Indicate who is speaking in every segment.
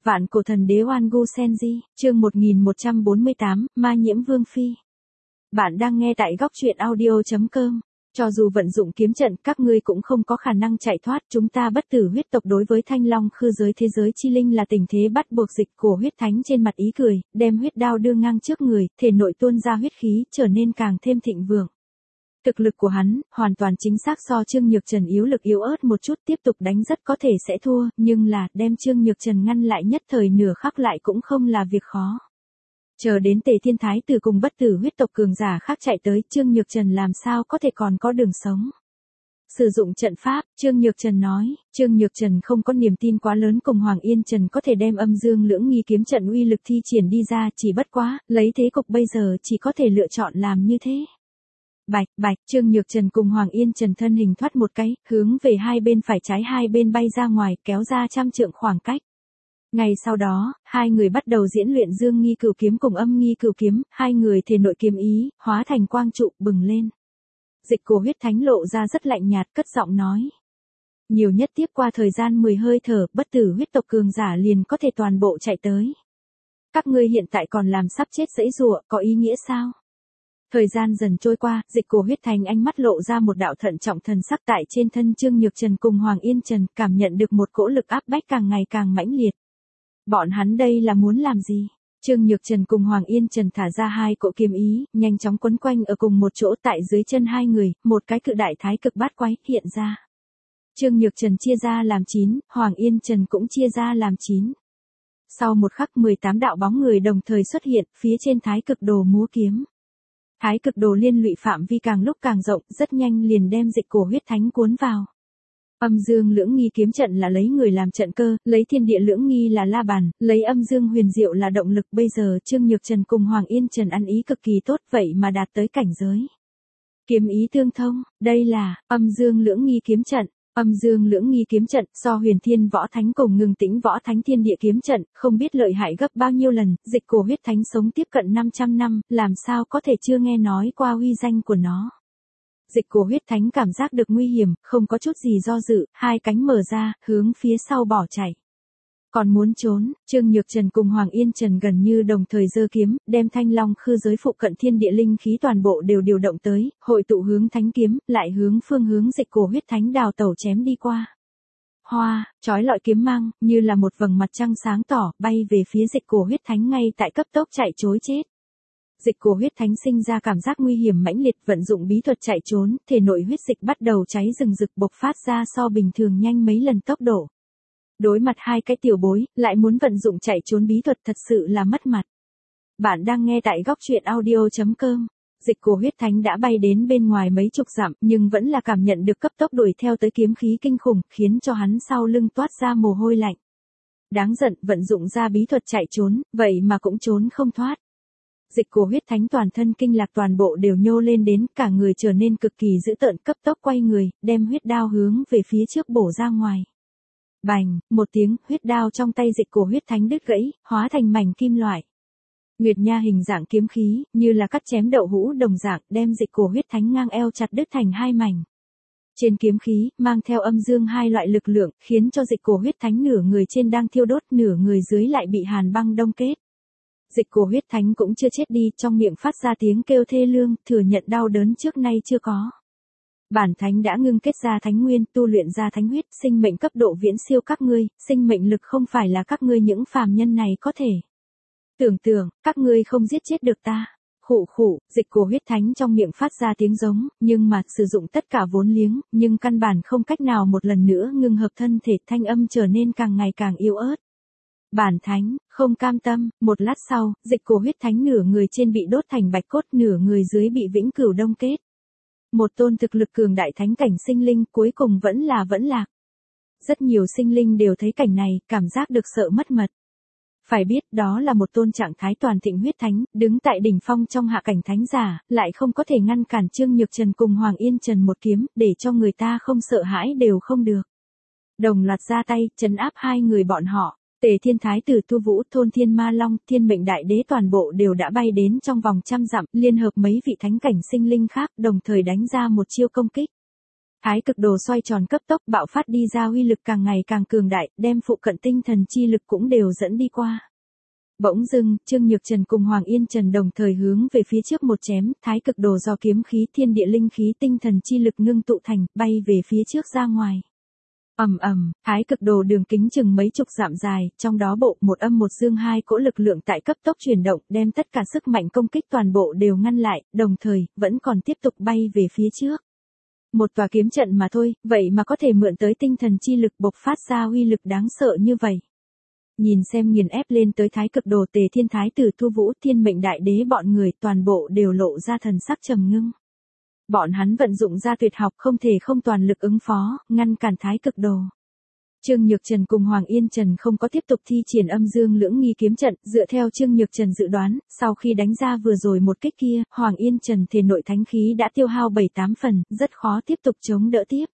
Speaker 1: Vạn cổ thần đế Oan Gu Senji, chương 1148, Ma nhiễm Vương Phi. Bạn đang nghe tại góc truyện audio.com. Cho dù vận dụng kiếm trận, các ngươi cũng không có khả năng chạy thoát. Chúng ta bất tử huyết tộc đối với Thanh Long khư giới thế giới chi linh là tình thế bắt buộc. Dịch của huyết thánh trên mặt ý cười, đem huyết đao đưa ngang trước người, thể nội tuôn ra huyết khí, trở nên càng thêm thịnh vượng. Thực lực của hắn, hoàn toàn chính xác so Trương Nhược Trần yếu lực yếu ớt một chút, tiếp tục đánh rất có thể sẽ thua, nhưng là, đem Trương Nhược Trần ngăn lại nhất thời nửa khắc lại cũng không là việc khó. Chờ đến Tề Thiên Thái Tử cùng bất tử huyết tộc cường giả khác chạy tới, Trương Nhược Trần làm sao có thể còn có đường sống. Sử dụng trận pháp, Trương Nhược Trần nói, Trương Nhược Trần không có niềm tin quá lớn cùng Hoàng Yên Trần có thể đem âm dương lưỡng nghi kiếm trận uy lực thi triển đi ra, chỉ bất quá, lấy thế cục bây giờ chỉ có thể lựa chọn làm như thế. Bạch, bạch, Trương Nhược Trần cùng Hoàng Yên Trần thân hình thoát một cái, hướng về hai bên phải trái hai bên bay ra ngoài, kéo ra 100 trượng khoảng cách. Ngay sau đó, hai người bắt đầu diễn luyện dương nghi cửu kiếm cùng âm nghi cửu kiếm, hai người thể nội kiếm ý, hóa thành quang trụ, bừng lên. Dịch cổ huyết thánh lộ ra rất lạnh nhạt, cất giọng nói. Nhiều nhất tiếp qua thời gian 10 hơi thở, bất tử huyết tộc cường giả liền có thể toàn bộ chạy tới. Các ngươi hiện tại còn làm sắp chết giãy giụa, có ý nghĩa sao? Thời gian dần trôi qua, dịch cổ huyết thánh ánh mắt lộ ra một đạo thận trọng thần sắc tại trên thân Trương Nhược Trần cùng Hoàng Yên Trần, cảm nhận được một cỗ lực áp bách càng ngày càng mãnh liệt. Bọn hắn đây là muốn làm gì? Trương Nhược Trần cùng Hoàng Yên Trần thả ra hai cỗ kiếm ý, nhanh chóng quấn quanh ở cùng một chỗ tại dưới chân hai người, một cái cự đại thái cực bát quái hiện ra. Trương Nhược Trần chia ra làm 9, Hoàng Yên Trần cũng chia ra làm 9. Sau một khắc 18 đạo bóng người đồng thời xuất hiện, phía trên thái cực đồ múa kiếm. Thái cực đồ liên lụy phạm vi càng lúc càng rộng, rất nhanh liền đem dịch cổ huyết thánh cuốn vào. Âm dương lưỡng nghi kiếm trận là lấy người làm trận cơ, lấy thiên địa lưỡng nghi là la bàn, lấy âm dương huyền diệu là động lực. Bây giờ Trương Nhược Trần cùng Hoàng Yên Trần ăn ý cực kỳ tốt, vậy mà đạt tới cảnh giới kiếm ý tương thông, đây là âm dương lưỡng nghi kiếm trận. Âm dương lưỡng nghi kiếm trận so huyền thiên võ thánh cùng ngưng tĩnh võ thánh thiên địa kiếm trận, không biết lợi hại gấp bao nhiêu lần. Dịch cổ huyết thánh sống tiếp cận 500 năm, làm sao có thể chưa nghe nói qua uy danh của nó. Dịch cổ huyết thánh cảm giác được nguy hiểm, không có chút gì do dự, hai cánh mở ra, hướng phía sau bỏ chạy. Còn muốn trốn, Trương Nhược Trần cùng Hoàng Yên Trần gần như đồng thời giơ kiếm, đem Thanh Long khư giới phụ cận thiên địa linh khí toàn bộ đều điều động tới, hội tụ hướng thánh kiếm, lại hướng phương hướng dịch cổ huyết thánh đào tẩu chém đi qua. Hoa, chói lọi kiếm mang, như là một vầng mặt trăng sáng tỏ, bay về phía dịch cổ huyết thánh ngay tại cấp tốc chạy trối chết. Dịch cổ huyết thánh sinh ra cảm giác nguy hiểm mãnh liệt, vận dụng bí thuật chạy trốn, thể nội huyết dịch bắt đầu cháy rừng rực bộc phát ra so bình thường nhanh mấy lần tốc độ. Đối mặt hai cái tiểu bối, lại muốn vận dụng chạy trốn bí thuật thật sự là mất mặt. Bạn đang nghe tại góc truyện audio.com. Dịch cổ huyết thánh đã bay đến bên ngoài mấy chục dặm, nhưng vẫn là cảm nhận được cấp tốc đuổi theo tới kiếm khí kinh khủng, khiến cho hắn sau lưng toát ra mồ hôi lạnh. Đáng giận, vận dụng ra bí thuật chạy trốn, vậy mà cũng trốn không thoát. Dịch cổ huyết thánh toàn thân kinh lạc toàn bộ đều nhô lên đến, cả người trở nên cực kỳ dữ tợn, cấp tốc quay người, đem huyết đao hướng về phía trước bổ ra ngoài. Bành, một tiếng, huyết đao trong tay dịch cổ huyết thánh đứt gãy, hóa thành mảnh kim loại. Nguyệt nha hình dạng kiếm khí, như là cắt chém đậu hũ đồng dạng, đem dịch cổ huyết thánh ngang eo chặt đứt thành hai mảnh. Trên kiếm khí, mang theo âm dương hai loại lực lượng, khiến cho dịch cổ huyết thánh nửa người trên đang thiêu đốt, nửa người dưới lại bị hàn băng đông kết. Dịch cổ huyết thánh cũng chưa chết đi, trong miệng phát ra tiếng kêu thê lương, thừa nhận đau đớn trước nay chưa có. Bản thánh đã ngưng kết ra thánh nguyên, tu luyện ra thánh huyết, sinh mệnh cấp độ viễn siêu các ngươi, sinh mệnh lực không phải là các ngươi những phàm nhân này có thể. Tưởng tượng, các ngươi không giết chết được ta. Khụ khụ, dịch cổ huyết thánh trong miệng phát ra tiếng giống, nhưng mà sử dụng tất cả vốn liếng, nhưng căn bản không cách nào một lần nữa ngưng hợp thân thể, thanh âm trở nên càng ngày càng yếu ớt. Bản thánh, không cam tâm, một lát sau, dịch cổ huyết thánh nửa người trên bị đốt thành bạch cốt, nửa người dưới bị vĩnh cửu đông kết. Một tôn thực lực cường đại thánh cảnh sinh linh cuối cùng vẫn lạc. Rất nhiều sinh linh đều thấy cảnh này, cảm giác được sợ mất mật. Phải biết đó là một tôn trạng thái toàn thịnh huyết thánh, đứng tại đỉnh phong trong hạ cảnh thánh giả, lại không có thể ngăn cản Trương Nhược Trần cùng Hoàng Yên Trần một kiếm, để cho người ta không sợ hãi đều không được. Đồng loạt ra tay, trấn áp hai người bọn họ. Tề Thiên Thái Tử Tu Vũ, Thôn Thiên Ma Long, Thiên Mệnh Đại Đế toàn bộ đều đã bay đến trong vòng 100 dặm, liên hợp mấy vị thánh cảnh sinh linh khác, đồng thời đánh ra một chiêu công kích. Thái cực đồ xoay tròn cấp tốc bạo phát đi ra uy lực càng ngày càng cường đại, đem phụ cận tinh thần chi lực cũng đều dẫn đi qua. Bỗng dưng, Trương Nhược Trần cùng Hoàng Yên Trần đồng thời hướng về phía trước một chém, thái cực đồ do kiếm khí thiên địa linh khí tinh thần chi lực ngưng tụ thành, bay về phía trước ra ngoài. Ầm ầm, thái cực đồ đường kính chừng mấy chục dặm dài, trong đó bộ một âm một dương hai cỗ lực lượng tại cấp tốc chuyển động, đem tất cả sức mạnh công kích toàn bộ đều ngăn lại, đồng thời, vẫn còn tiếp tục bay về phía trước. Một tòa kiếm trận mà thôi, vậy mà có thể mượn tới tinh thần chi lực bộc phát ra uy lực đáng sợ như vậy. Nhìn xem nghiền ép lên tới thái cực đồ Tề Thiên Thái tử Thu Vũ Thiên Mệnh Đại Đế bọn người toàn bộ đều lộ ra thần sắc trầm ngưng. Bọn hắn vận dụng ra tuyệt học không thể không toàn lực ứng phó, ngăn cản thái cực đồ. Trương Nhược Trần cùng Hoàng Yên Trần không có tiếp tục thi triển âm dương lưỡng nghi kiếm trận, dựa theo Trương Nhược Trần dự đoán, sau khi đánh ra vừa rồi một kích kia, Hoàng Yên Trần thể nội thánh khí đã tiêu hao 7-8 phần, rất khó tiếp tục chống đỡ tiếp.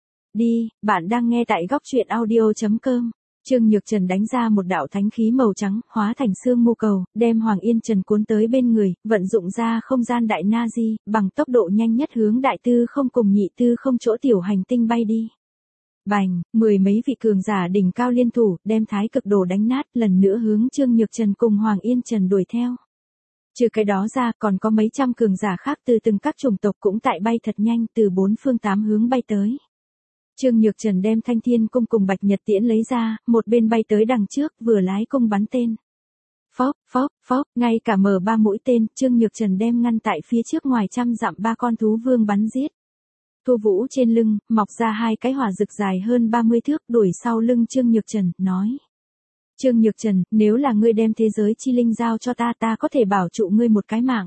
Speaker 1: Đi, bạn đang nghe tại góc truyện audio.com. Trương Nhược Trần đánh ra một đạo thánh khí màu trắng, hóa thành sương mù cầu, đem Hoàng Yên Trần cuốn tới bên người, vận dụng ra không gian đại na di, bằng tốc độ nhanh nhất hướng đại tư không cùng nhị tư không chỗ tiểu hành tinh bay đi. Bành, mười mấy vị cường giả đỉnh cao liên thủ, đem thái cực đồ đánh nát, lần nữa hướng Trương Nhược Trần cùng Hoàng Yên Trần đuổi theo. Trừ cái đó ra, còn có mấy trăm cường giả khác từ từng các chủng tộc cũng tại bay thật nhanh từ 4 phương 8 hướng bay tới. Trương Nhược Trần đem Thanh Thiên cung cùng Bạch Nhật Tiễn lấy ra, một bên bay tới đằng trước, vừa lái cung bắn tên. Phốc, phốc, phốc, ngay cả mở 3 mũi tên, Trương Nhược Trần đem ngăn tại phía trước ngoài trăm dặm 3 con thú vương bắn giết. Thu Vũ trên lưng, mọc ra 2 cái hỏa rực dài hơn 30 thước, đuổi sau lưng Trương Nhược Trần, nói. Trương Nhược Trần, nếu là ngươi đem thế giới chi linh giao cho ta, ta có thể bảo trụ ngươi một cái mạng.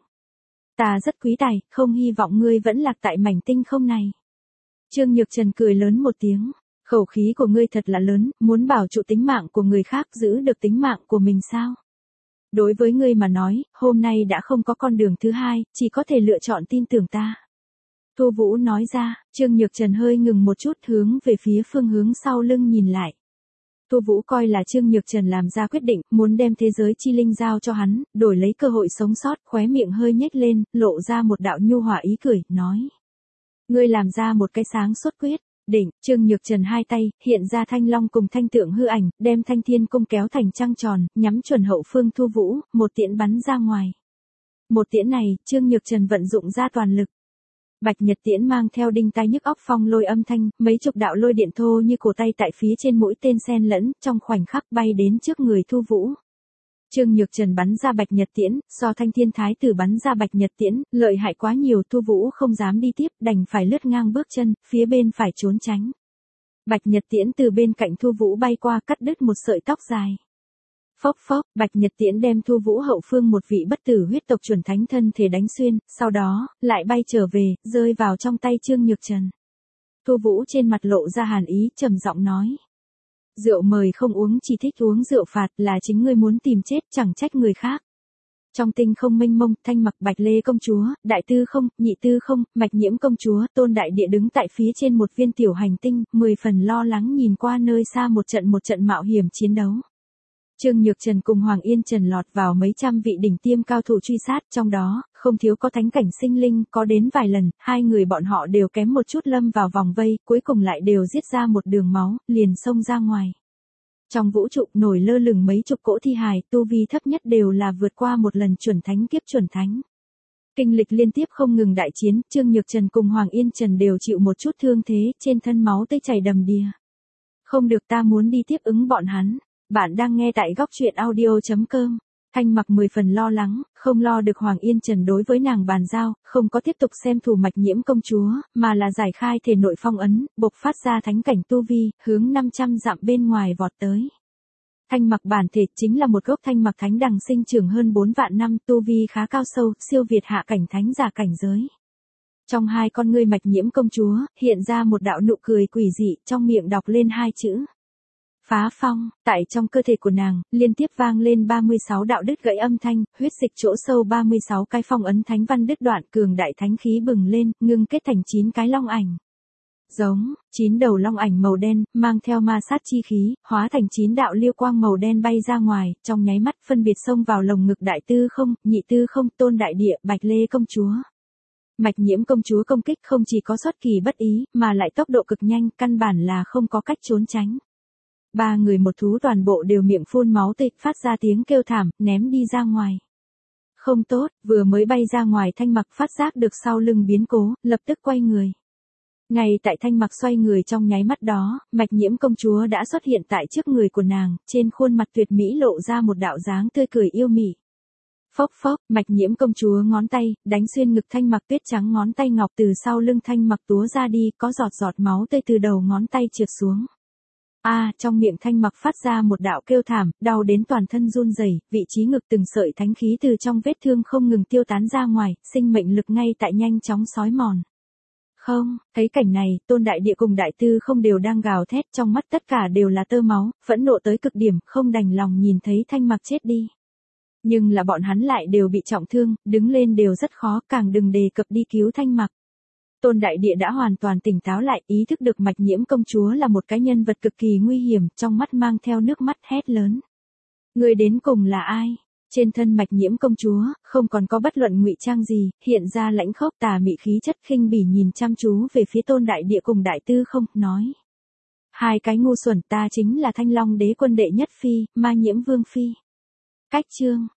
Speaker 1: Ta rất quý tài, không hy vọng ngươi vẫn lạc tại mảnh tinh không này. Trương Nhược Trần cười lớn một tiếng, khẩu khí của ngươi thật là lớn, muốn bảo trụ tính mạng của người khác, giữ được tính mạng của mình sao? Đối với ngươi mà nói, hôm nay đã không có con đường thứ hai, chỉ có thể lựa chọn tin tưởng ta. Thu Vũ nói ra, Trương Nhược Trần hơi ngừng một chút hướng về phía phương hướng sau lưng nhìn lại. Thu Vũ coi là Trương Nhược Trần làm ra quyết định, muốn đem thế giới chi linh giao cho hắn, đổi lấy cơ hội sống sót, khóe miệng hơi nhếch lên, lộ ra một đạo nhu hòa ý cười, nói. Ngươi làm ra một cái sáng suốt quyết định. Trương Nhược Trần hai tay, hiện ra thanh long cùng thanh tượng hư ảnh, đem Thanh Thiên cung kéo thành trăng tròn, nhắm chuẩn hậu phương Thu Vũ, một tiễn bắn ra ngoài. Một tiễn này, Trương Nhược Trần vận dụng ra toàn lực. Bạch Nhật Tiễn mang theo đinh tai nhức óc phong lôi âm thanh, mấy chục đạo lôi điện thô như cổ tay tại phía trên mũi tên xen lẫn, trong khoảnh khắc bay đến trước người Thu Vũ. Trương Nhược Trần bắn ra Bạch Nhật Tiễn, so Thanh Thiên Thái tử bắn ra Bạch Nhật Tiễn, lợi hại quá nhiều, Thu Vũ không dám đi tiếp, đành phải lướt ngang bước chân, phía bên phải trốn tránh. Bạch Nhật Tiễn từ bên cạnh Thu Vũ bay qua, cắt đứt một sợi tóc dài. Phốc phốc, Bạch Nhật Tiễn đem Thu Vũ hậu phương một vị bất tử huyết tộc chuẩn thánh thân thể đánh xuyên, sau đó, lại bay trở về, rơi vào trong tay Trương Nhược Trần. Thu Vũ trên mặt lộ ra hàn ý, trầm giọng nói. Rượu mời không uống, chỉ thích uống rượu phạt, là chính ngươi muốn tìm chết, chẳng trách người khác. Trong tinh không mênh mông, Thanh Mặc Bạch Lê công chúa, Đại Tư không, Nhị Tư không, Mạch Nhiễm công chúa, Tôn Đại Địa đứng tại phía trên một viên tiểu hành tinh, 10 phần lo lắng nhìn qua nơi xa một trận mạo hiểm chiến đấu. Trương Nhược Trần cùng Hoàng Yên Trần lọt vào mấy trăm vị đỉnh tiêm cao thủ truy sát, trong đó, không thiếu có thánh cảnh sinh linh, có đến vài lần, hai người bọn họ đều kém một chút lâm vào vòng vây, cuối cùng lại đều giết ra một đường máu, liền xông ra ngoài. Trong vũ trụ nổi lơ lửng mấy chục cỗ thi hài, tu vi thấp nhất đều là vượt qua một lần chuẩn thánh kiếp chuẩn thánh. Kinh lịch liên tiếp không ngừng đại chiến, Trương Nhược Trần cùng Hoàng Yên Trần đều chịu một chút thương thế, trên thân máu tươi chảy đầm đìa. Không được, ta muốn đi tiếp ứng bọn hắn. Bạn đang nghe tại góc truyện audio.com. Thanh Mặc 10 phần lo lắng, không lo được Hoàng Yên Trần đối với nàng bàn giao, không có tiếp tục xem thù Mạch Nhiễm công chúa, mà là giải khai thể nội phong ấn, bộc phát ra thánh cảnh tu vi, hướng 500 dặm bên ngoài vọt tới. Thanh Mặc bản thể chính là một gốc Thanh Mặc thánh đằng sinh trưởng hơn 4 vạn năm, tu vi khá cao sâu, siêu việt hạ cảnh thánh giả cảnh giới. Trong hai con ngươi Mạch Nhiễm công chúa, hiện ra một đạo nụ cười quỷ dị, trong miệng đọc lên hai chữ. Phá phong, tại trong cơ thể của nàng, liên tiếp vang lên 36 đạo đứt gãy âm thanh, huyết dịch chỗ sâu 36 cái phong ấn thánh văn đứt đoạn, cường đại thánh khí bừng lên, ngưng kết thành 9 cái long ảnh. Giống, 9 đầu long ảnh màu đen, mang theo ma sát chi khí, hóa thành 9 đạo liêu quang màu đen bay ra ngoài, trong nháy mắt phân biệt xông vào lồng ngực Đại Tư không, Nhị Tư không, Tôn Đại Địa, Bạch Lê công chúa. Mạch Nhiễm công chúa công kích không chỉ có xuất kỳ bất ý, mà lại tốc độ cực nhanh, căn bản là không có cách trốn tránh. Ba người một thú toàn bộ đều miệng phun máu tươi, phát ra tiếng kêu thảm, ném đi ra ngoài. Không tốt, vừa mới bay ra ngoài Thanh Mặc phát giác được sau lưng biến cố, lập tức quay người. Ngay tại Thanh Mặc xoay người trong nháy mắt đó, Mạch Nhiễm công chúa đã xuất hiện tại trước người của nàng, trên khuôn mặt tuyệt mỹ lộ ra một đạo dáng tươi cười yêu mị. Phốc phốc, Mạch Nhiễm công chúa ngón tay, đánh xuyên ngực Thanh Mặc tuyết trắng ngón tay ngọc từ sau lưng Thanh Mặc túa ra đi, có giọt giọt máu tươi từ đầu ngón tay trượt xuống. Trong miệng Thanh Mặc phát ra một đạo kêu thảm, đau đến toàn thân run rẩy, vị trí ngực từng sợi thánh khí từ trong vết thương không ngừng tiêu tán ra ngoài, sinh mệnh lực ngay tại nhanh chóng xói mòn. Không, thấy cảnh này, Tôn Đại Địa cùng Đại Tư không đều đang gào thét, trong mắt tất cả đều là tơ máu, phẫn nộ tới cực điểm, không đành lòng nhìn thấy Thanh Mặc chết đi. Nhưng là bọn hắn lại đều bị trọng thương, đứng lên đều rất khó, càng đừng đề cập đi cứu Thanh Mặc. Tôn Đại Địa đã hoàn toàn tỉnh táo lại, ý thức được Mạch Nhiễm công chúa là một cái nhân vật cực kỳ nguy hiểm, trong mắt mang theo nước mắt hét lớn. Người đến cùng là ai? Trên thân Mạch Nhiễm công chúa, không còn có bất luận ngụy trang gì, hiện ra lãnh khốc tà mị khí chất khinh bỉ nhìn chăm chú về phía Tôn Đại Địa cùng Đại Tư không, nói. Hai cái ngu xuẩn, ta chính là Thanh Long Đế quân đệ nhất phi, Ma Nhiễm Vương phi. Cách chương.